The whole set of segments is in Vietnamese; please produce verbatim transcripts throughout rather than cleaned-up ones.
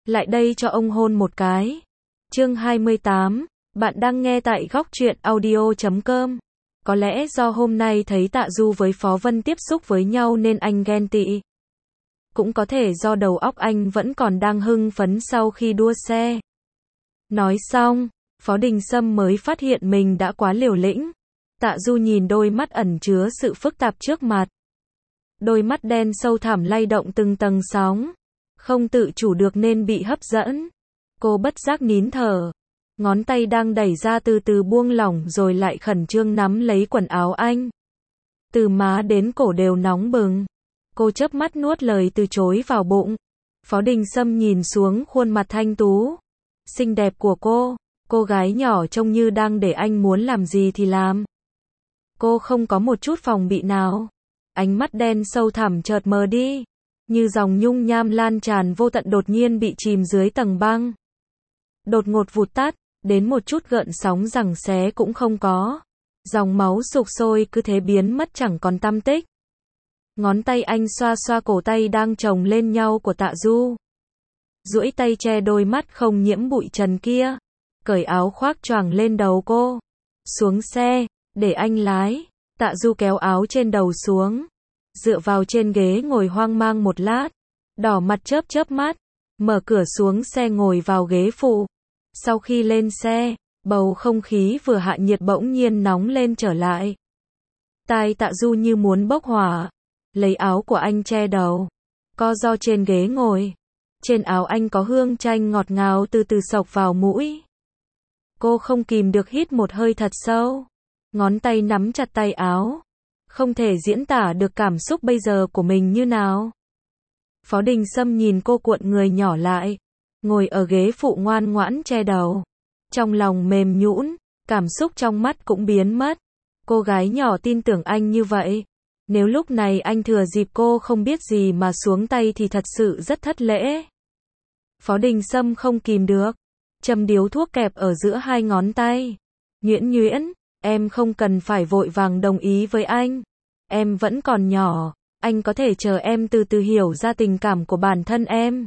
lại đây cho ông hôn một cái. Chương hai mươi tám, bạn đang nghe tại góc truyện audio chấm com. Có lẽ do hôm nay thấy Tạ Du với Phó Vân tiếp xúc với nhau nên anh ghen tị. Cũng có thể do đầu óc anh vẫn còn đang hưng phấn sau khi đua xe. Nói xong, Phó Đình Sâm mới phát hiện mình đã quá liều lĩnh. Tạ Du nhìn đôi mắt ẩn chứa sự phức tạp trước mặt. Đôi mắt đen sâu thẳm lay động từng tầng sóng. Không tự chủ được nên bị hấp dẫn. Cô bất giác nín thở. Ngón tay đang đẩy ra từ từ buông lỏng rồi lại khẩn trương nắm lấy quần áo anh. Từ má đến cổ đều nóng bừng. Cô chớp mắt nuốt lời từ chối vào bụng. Phó Đình Sâm nhìn xuống khuôn mặt thanh tú, xinh đẹp của cô. Cô gái nhỏ trông như đang để anh muốn làm gì thì làm. Cô không có một chút phòng bị nào. Ánh mắt đen sâu thẳm chợt mờ đi. Như dòng nhung nham lan tràn vô tận đột nhiên bị chìm dưới tầng băng. Đột ngột vụt tắt, đến một chút gợn sóng giằng xé cũng không có. Dòng máu sục sôi cứ thế biến mất chẳng còn tăm tích. Ngón tay anh xoa xoa cổ tay đang chồng lên nhau của Tạ Du. Duỗi tay che đôi mắt không nhiễm bụi trần kia. Cởi áo khoác choàng lên đầu cô. Xuống xe, để anh lái. Tạ Du kéo áo trên đầu xuống. Dựa vào trên ghế ngồi hoang mang một lát. Đỏ mặt chớp chớp mắt. Mở cửa xuống xe ngồi vào ghế phụ. Sau khi lên xe, bầu không khí vừa hạ nhiệt bỗng nhiên nóng lên trở lại. Tai Tạ Du như muốn bốc hỏa. Lấy áo của anh che đầu. Co ro trên ghế ngồi. Trên áo anh có hương chanh ngọt ngào từ từ xộc vào mũi. Cô không kìm được hít một hơi thật sâu. Ngón tay nắm chặt tay áo. Không thể diễn tả được cảm xúc bây giờ của mình như nào. Phó Đình Sâm nhìn cô cuộn người nhỏ lại. Ngồi ở ghế phụ ngoan ngoãn che đầu. Trong lòng mềm nhũn, cảm xúc trong mắt cũng biến mất. Cô gái nhỏ tin tưởng anh như vậy. Nếu lúc này anh thừa dịp cô không biết gì mà xuống tay thì thật sự rất thất lễ. Phó Đình Sâm không kìm được. Châm điếu thuốc kẹp ở giữa hai ngón tay. Nhuyễn nhuyễn, em không cần phải vội vàng đồng ý với anh. Em vẫn còn nhỏ, anh có thể chờ em từ từ hiểu ra tình cảm của bản thân em.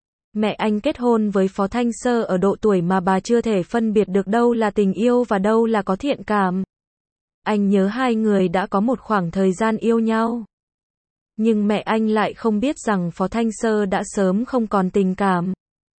Mẹ anh kết hôn với Phó Thanh Sơ ở độ tuổi mà bà chưa thể phân biệt được đâu là tình yêu và đâu là có thiện cảm. Anh nhớ hai người đã có một khoảng thời gian yêu nhau. Nhưng mẹ anh lại không biết rằng Phó Thanh Sơ đã sớm không còn tình cảm.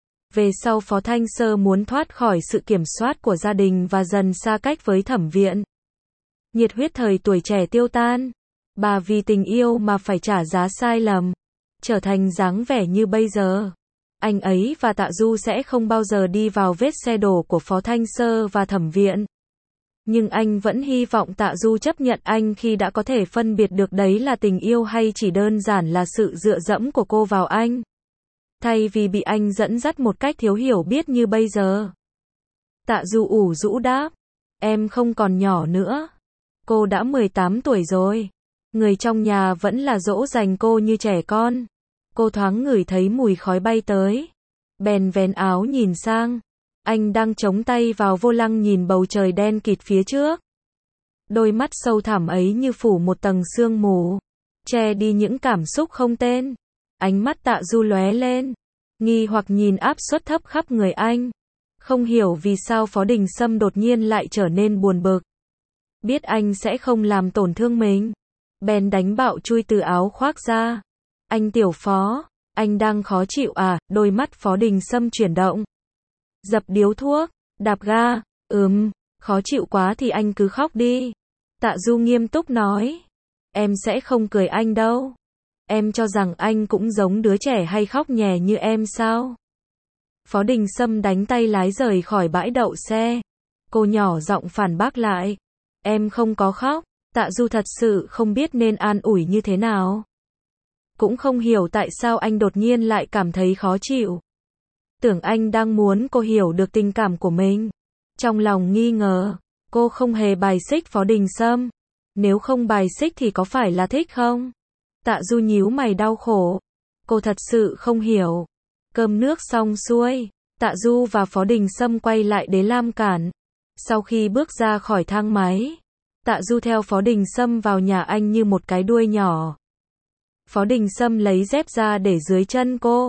Về sau Phó Thanh Sơ muốn thoát khỏi sự kiểm soát của gia đình và dần xa cách với Thẩm Viện. Nhiệt huyết thời tuổi trẻ tiêu tan. Bà vì tình yêu mà phải trả giá sai lầm. Trở thành dáng vẻ như bây giờ. Anh ấy và Tạ Du sẽ không bao giờ đi vào vết xe đổ của Phó Thanh Sơ và Thẩm Viện. Nhưng anh vẫn hy vọng Tạ Du chấp nhận anh khi đã có thể phân biệt được đấy là tình yêu hay chỉ đơn giản là sự dựa dẫm của cô vào anh. Thay vì bị anh dẫn dắt một cách thiếu hiểu biết như bây giờ. Tạ Du ủ rũ đáp. Em không còn nhỏ nữa. Cô đã mười tám tuổi rồi. Người trong nhà vẫn là dỗ dành cô như trẻ con. Cô thoáng ngửi thấy mùi khói bay tới. Bèn vén áo nhìn sang. Anh đang chống tay vào vô lăng nhìn bầu trời đen kịt phía trước. Đôi mắt sâu thẳm ấy như phủ một tầng sương mù. Che đi những cảm xúc không tên. Ánh mắt Tạ Du lóe lên. Nghi hoặc nhìn áp suất thấp khắp người anh. Không hiểu vì sao Phó Đình Sâm đột nhiên lại trở nên buồn bực. Biết anh sẽ không làm tổn thương mình. Bèn đánh bạo chui từ áo khoác ra. Anh Tiểu Phó, anh đang khó chịu à? Đôi mắt Phó Đình Sâm chuyển động. Dập điếu thuốc, đạp ga, ừm, khó chịu quá thì anh cứ khóc đi. Tạ Du nghiêm túc nói. Em sẽ không cười anh đâu. Em cho rằng anh cũng giống đứa trẻ hay khóc nhè như em sao? Phó Đình Sâm đánh tay lái rời khỏi bãi đậu xe. Cô nhỏ giọng phản bác lại. Em không có khóc. Tạ Du thật sự không biết nên an ủi như thế nào. Cũng không hiểu tại sao anh đột nhiên lại cảm thấy khó chịu. Tưởng anh đang muốn cô hiểu được tình cảm của mình. Trong lòng nghi ngờ, cô không hề bài xích Phó Đình Sâm. Nếu không bài xích thì có phải là thích không? Tạ Du nhíu mày đau khổ. Cô thật sự không hiểu. Cơm nước xong xuôi, Tạ Du và Phó Đình Sâm quay lại Đế Lam Cản. Sau khi bước ra khỏi thang máy, Tạ Du theo Phó Đình Sâm vào nhà anh như một cái đuôi nhỏ. Phó Đình Sâm lấy dép ra để dưới chân cô.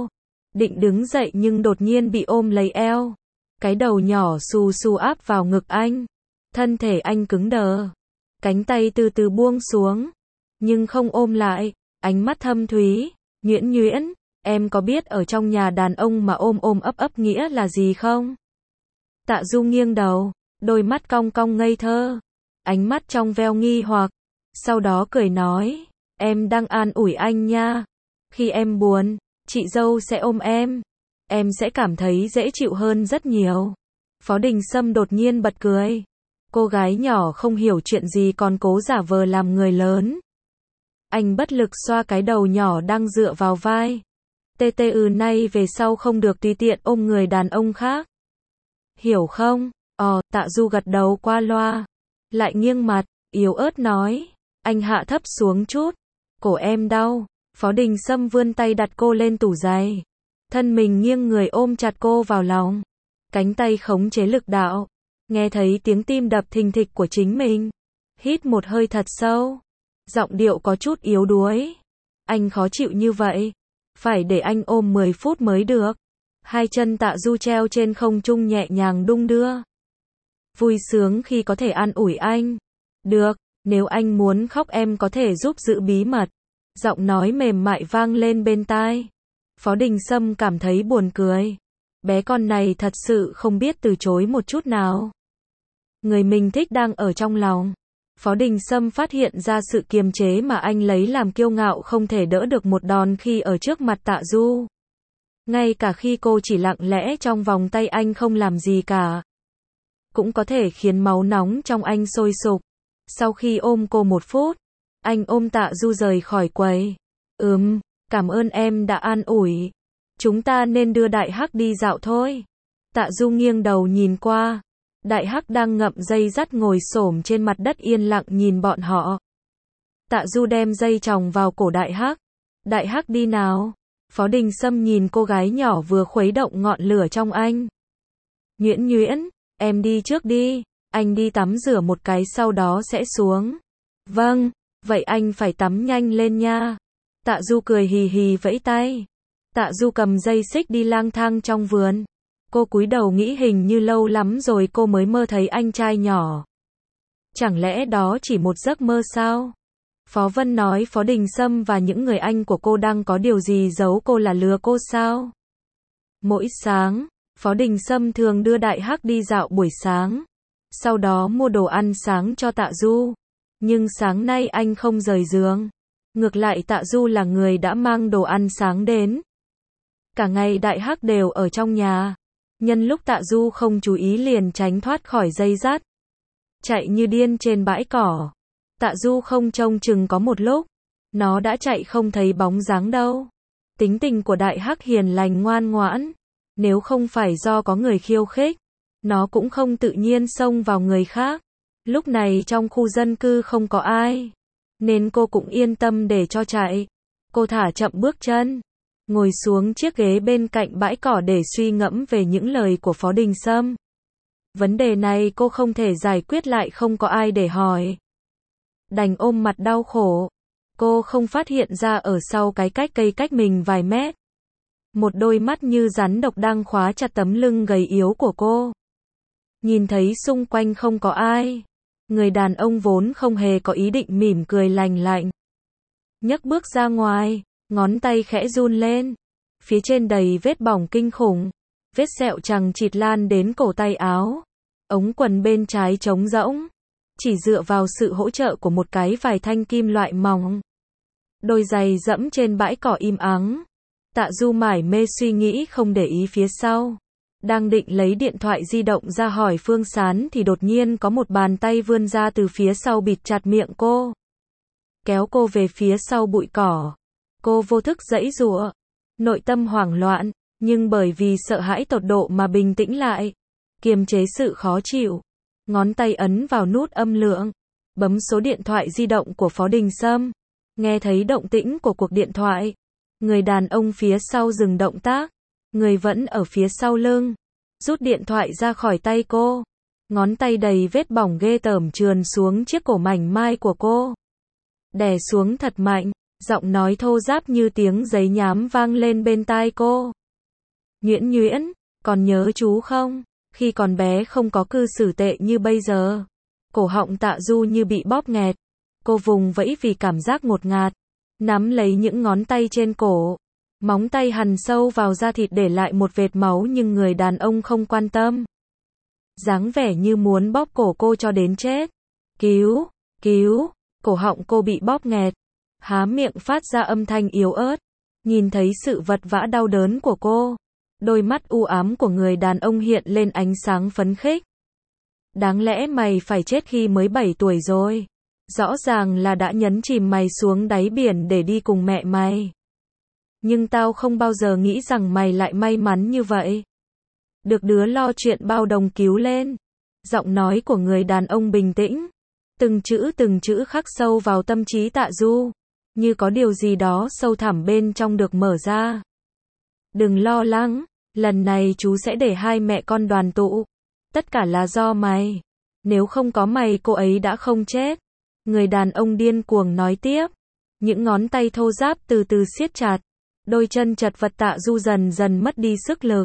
định đứng dậy nhưng đột nhiên bị ôm lấy eo. Cái đầu nhỏ xù xù áp vào ngực anh. Thân thể anh cứng đờ. Cánh tay từ từ buông xuống. Nhưng không ôm lại. Ánh mắt thâm thúy. Nhuyễn nhuyễn, em có biết ở trong nhà đàn ông mà ôm ôm ấp ấp nghĩa là gì không? Tạ Du nghiêng đầu. Đôi mắt cong cong ngây thơ. Ánh mắt trong veo nghi hoặc. Sau đó cười nói. Em đang an ủi anh nha. Khi em buồn, chị dâu sẽ ôm em. Em sẽ cảm thấy dễ chịu hơn rất nhiều. Phó Đình Sâm đột nhiên bật cười. Cô gái nhỏ không hiểu chuyện gì còn cố giả vờ làm người lớn. Anh bất lực xoa cái đầu nhỏ đang dựa vào vai. Tê tê ừ nay về sau không được tùy tiện ôm người đàn ông khác. Hiểu không? Ờ, Tạ Du gật đầu qua loa. Lại nghiêng mặt, yếu ớt nói. Anh hạ thấp xuống chút. Cổ em đau. Phó Đình Sâm vươn tay đặt cô lên tủ giày. Thân mình nghiêng người ôm chặt cô vào lòng. Cánh tay khống chế lực đạo. Nghe thấy tiếng tim đập thình thịch của chính mình. Hít một hơi thật sâu. Giọng điệu có chút yếu đuối. Anh khó chịu như vậy. Phải để anh ôm mười phút mới được. Hai chân Tạ Du treo trên không trung nhẹ nhàng đung đưa. Vui sướng khi có thể an ủi anh. Được, nếu anh muốn khóc em có thể giúp giữ bí mật. Giọng nói mềm mại vang lên bên tai. Phó Đình Sâm cảm thấy buồn cười. Bé con này thật sự không biết từ chối một chút nào. Người mình thích đang ở trong lòng. Phó Đình Sâm phát hiện ra sự kiềm chế mà anh lấy làm kiêu ngạo không thể đỡ được một đòn khi ở trước mặt Tạ Du. Ngay cả khi cô chỉ lặng lẽ trong vòng tay anh không làm gì cả. Cũng có thể khiến máu nóng trong anh sôi sục. Sau khi ôm cô một phút, anh ôm Tạ Du rời khỏi quầy. Ừm, cảm ơn em đã an ủi. Chúng ta nên đưa Đại Hắc đi dạo thôi. Tạ Du nghiêng đầu nhìn qua. Đại Hắc đang ngậm dây dắt ngồi xổm trên mặt đất yên lặng nhìn bọn họ. Tạ Du đem dây chòng vào cổ Đại Hắc. Đại Hắc đi nào. Phó Đình Sâm nhìn cô gái nhỏ vừa khuấy động ngọn lửa trong anh. Nhuyễn nhuyễn, em đi trước đi. Anh đi tắm rửa một cái sau đó sẽ xuống. Vâng, vậy anh phải tắm nhanh lên nha. Tạ Du cười hì hì vẫy tay. Tạ Du cầm dây xích đi lang thang trong vườn. Cô cúi đầu nghĩ hình như lâu lắm rồi cô mới mơ thấy anh trai nhỏ. Chẳng lẽ đó chỉ một giấc mơ sao? Phó Vân nói Phó Đình Sâm và những người anh của cô đang có điều gì giấu cô là lừa cô sao? Mỗi sáng, Phó Đình Sâm thường đưa Đại Hắc đi dạo buổi sáng. Sau đó mua đồ ăn sáng cho Tạ Du. Nhưng sáng nay anh không rời giường. Ngược lại Tạ Du là người đã mang đồ ăn sáng đến. Cả ngày Đại Hắc đều ở trong nhà. Nhân lúc Tạ Du không chú ý liền tránh thoát khỏi dây dắt. Chạy như điên trên bãi cỏ. Tạ Du không trông chừng có một lúc. Nó đã chạy không thấy bóng dáng đâu. Tính tình của Đại Hắc hiền lành ngoan ngoãn. Nếu không phải do có người khiêu khích, nó cũng không tự nhiên xông vào người khác. Lúc này trong khu dân cư không có ai. Nên cô cũng yên tâm để cho chạy. Cô thả chậm bước chân. Ngồi xuống chiếc ghế bên cạnh bãi cỏ để suy ngẫm về những lời của Phó Đình Sâm. Vấn đề này cô không thể giải quyết lại không có ai để hỏi. Đành ôm mặt đau khổ. Cô không phát hiện ra ở sau cái cách cây cách mình vài mét. Một đôi mắt như rắn độc đang khóa chặt tấm lưng gầy yếu của cô. Nhìn thấy xung quanh không có ai. Người đàn ông vốn không hề có ý định mỉm cười lành lạnh. Nhấc bước ra ngoài, ngón tay khẽ run lên. Phía trên đầy vết bỏng kinh khủng. Vết sẹo chằng chịt lan đến cổ tay áo. Ống quần bên trái trống rỗng. Chỉ dựa vào sự hỗ trợ của một cái vài thanh kim loại mỏng. Đôi giày dẫm trên bãi cỏ im ắng. Tạ Du mải mê suy nghĩ không để ý phía sau. Đang định lấy điện thoại di động ra hỏi Phương Sán thì đột nhiên có một bàn tay vươn ra từ phía sau bịt chặt miệng cô. Kéo cô về phía sau bụi cỏ. Cô vô thức giãy giụa. Nội tâm hoảng loạn, nhưng bởi vì sợ hãi tột độ mà bình tĩnh lại. Kiềm chế sự khó chịu. Ngón tay ấn vào nút âm lượng. Bấm số điện thoại di động của Phó Đình Sâm. Nghe thấy động tĩnh của cuộc điện thoại. Người đàn ông phía sau dừng động tác. Người vẫn ở phía sau lưng. Rút điện thoại ra khỏi tay cô. Ngón tay đầy vết bỏng ghê tởm trườn xuống chiếc cổ mảnh mai của cô. Đè xuống thật mạnh. Giọng nói thô ráp như tiếng giấy nhám vang lên bên tai cô. Nhuyễn nhuyễn, còn nhớ chú không? Khi còn bé không có cư xử tệ như bây giờ. Cổ họng Tạ Du như bị bóp nghẹt. Cô vùng vẫy vì cảm giác ngột ngạt. Nắm lấy những ngón tay trên cổ. Móng tay hằn sâu vào da thịt để lại một vệt máu nhưng người đàn ông không quan tâm. Dáng vẻ như muốn bóp cổ cô cho đến chết. Cứu, cứu, cổ họng cô bị bóp nghẹt. Há miệng phát ra âm thanh yếu ớt. Nhìn thấy sự vật vã đau đớn của cô. Đôi mắt u ám của người đàn ông hiện lên ánh sáng phấn khích. Đáng lẽ mày phải chết khi mới bảy tuổi rồi. Rõ ràng là đã nhấn chìm mày xuống đáy biển để đi cùng mẹ mày. Nhưng tao không bao giờ nghĩ rằng mày lại may mắn như vậy. Được đứa lo chuyện bao đồng cứu lên. Giọng nói của người đàn ông bình tĩnh. Từng chữ từng chữ khắc sâu vào tâm trí Tạ Du. Như có điều gì đó sâu thẳm bên trong được mở ra. Đừng lo lắng, lần này chú sẽ để hai mẹ con đoàn tụ. Tất cả là do mày. Nếu không có mày cô ấy đã không chết. Người đàn ông điên cuồng nói tiếp. Những ngón tay thô ráp từ từ siết chặt. Đôi chân chật vật Tạ Du dần dần mất đi sức lực.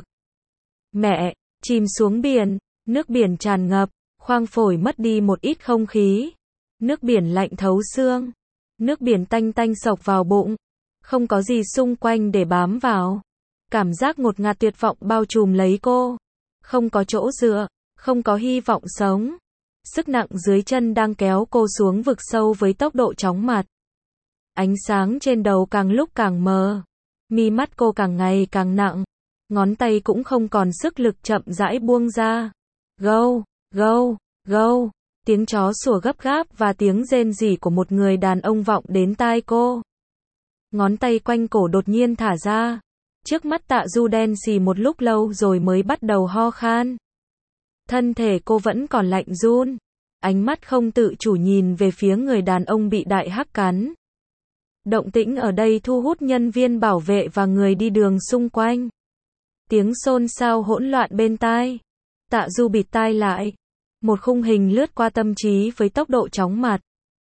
Mẹ, chìm xuống biển. Nước biển tràn ngập. Khoang phổi mất đi một ít không khí. Nước biển lạnh thấu xương. Nước biển tanh tanh xộc vào bụng. Không có gì xung quanh để bám vào. Cảm giác ngột ngạt tuyệt vọng bao trùm lấy cô. Không có chỗ dựa. Không có hy vọng sống. Sức nặng dưới chân đang kéo cô xuống vực sâu với tốc độ chóng mặt. Ánh sáng trên đầu càng lúc càng mờ. Mi mắt cô càng ngày càng nặng. Ngón tay cũng không còn sức lực chậm rãi buông ra. Gâu, gâu, gâu. Tiếng chó sủa gấp gáp và tiếng rên rỉ của một người đàn ông vọng đến tai cô. Ngón tay quanh cổ đột nhiên thả ra. Trước mắt Tạ Du đen xì một lúc lâu rồi mới bắt đầu ho khan. Thân thể cô vẫn còn lạnh run. Ánh mắt không tự chủ nhìn về phía người đàn ông bị đại hắc cắn. Động tĩnh ở đây thu hút nhân viên bảo vệ và người đi đường xung quanh. Tiếng xôn xao hỗn loạn bên tai. Tạ Du bịt tai lại. Một khung hình lướt qua tâm trí với tốc độ chóng mặt.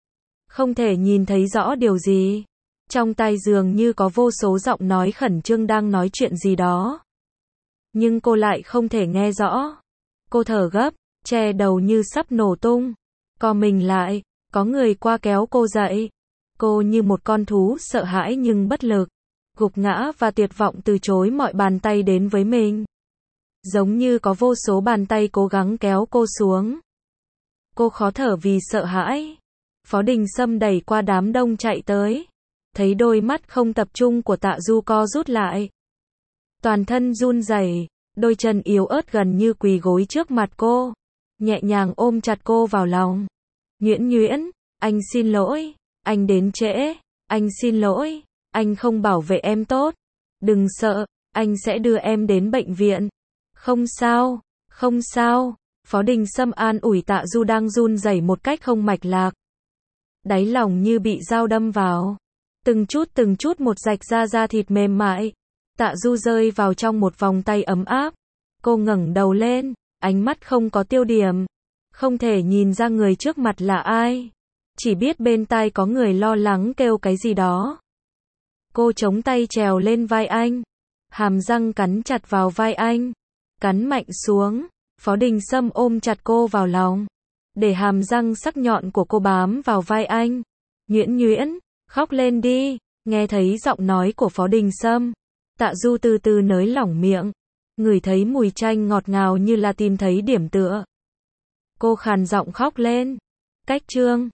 Không thể nhìn thấy rõ điều gì. Trong tai dường như có vô số giọng nói khẩn trương đang nói chuyện gì đó. Nhưng cô lại không thể nghe rõ. Cô thở gấp, che đầu như sắp nổ tung. Co mình lại, có người qua kéo cô dậy. Cô như một con thú sợ hãi nhưng bất lực. Gục ngã và tuyệt vọng từ chối mọi bàn tay đến với mình. Giống như có vô số bàn tay cố gắng kéo cô xuống. Cô khó thở vì sợ hãi. Phó Đình Sâm đẩy qua đám đông chạy tới. Thấy đôi mắt không tập trung của Tạ Du co rút lại. Toàn thân run rẩy, đôi chân yếu ớt gần như quỳ gối trước mặt cô. Nhẹ nhàng ôm chặt cô vào lòng. Nhuyễn nhuyễn, anh xin lỗi, anh đến trễ, anh xin lỗi, anh không bảo vệ em tốt. Đừng sợ, anh sẽ đưa em đến bệnh viện. Không sao, không sao. Phó Đình Sâm an ủi Tạ Du đang run rẩy một cách không mạch lạc. Đáy lòng như bị dao đâm vào. Từng chút từng chút một rạch ra da thịt mềm mại. Tạ Du rơi vào trong một vòng tay ấm áp. Cô ngẩng đầu lên, ánh mắt không có tiêu điểm. Không thể nhìn ra người trước mặt là ai. Chỉ biết bên tai có người lo lắng kêu cái gì đó. Cô chống tay trèo lên vai anh. Hàm răng cắn chặt vào vai anh. Cắn mạnh xuống. Phó Đình Sâm ôm chặt cô vào lòng. Để hàm răng sắc nhọn của cô bám vào vai anh. Nhuyễn nhuyễn, khóc lên đi. Nghe thấy giọng nói của Phó Đình Sâm. Tạ Du từ từ nới lỏng miệng. Ngửi thấy mùi chanh ngọt ngào như là tìm thấy điểm tựa. Cô khàn giọng khóc lên. Cách chương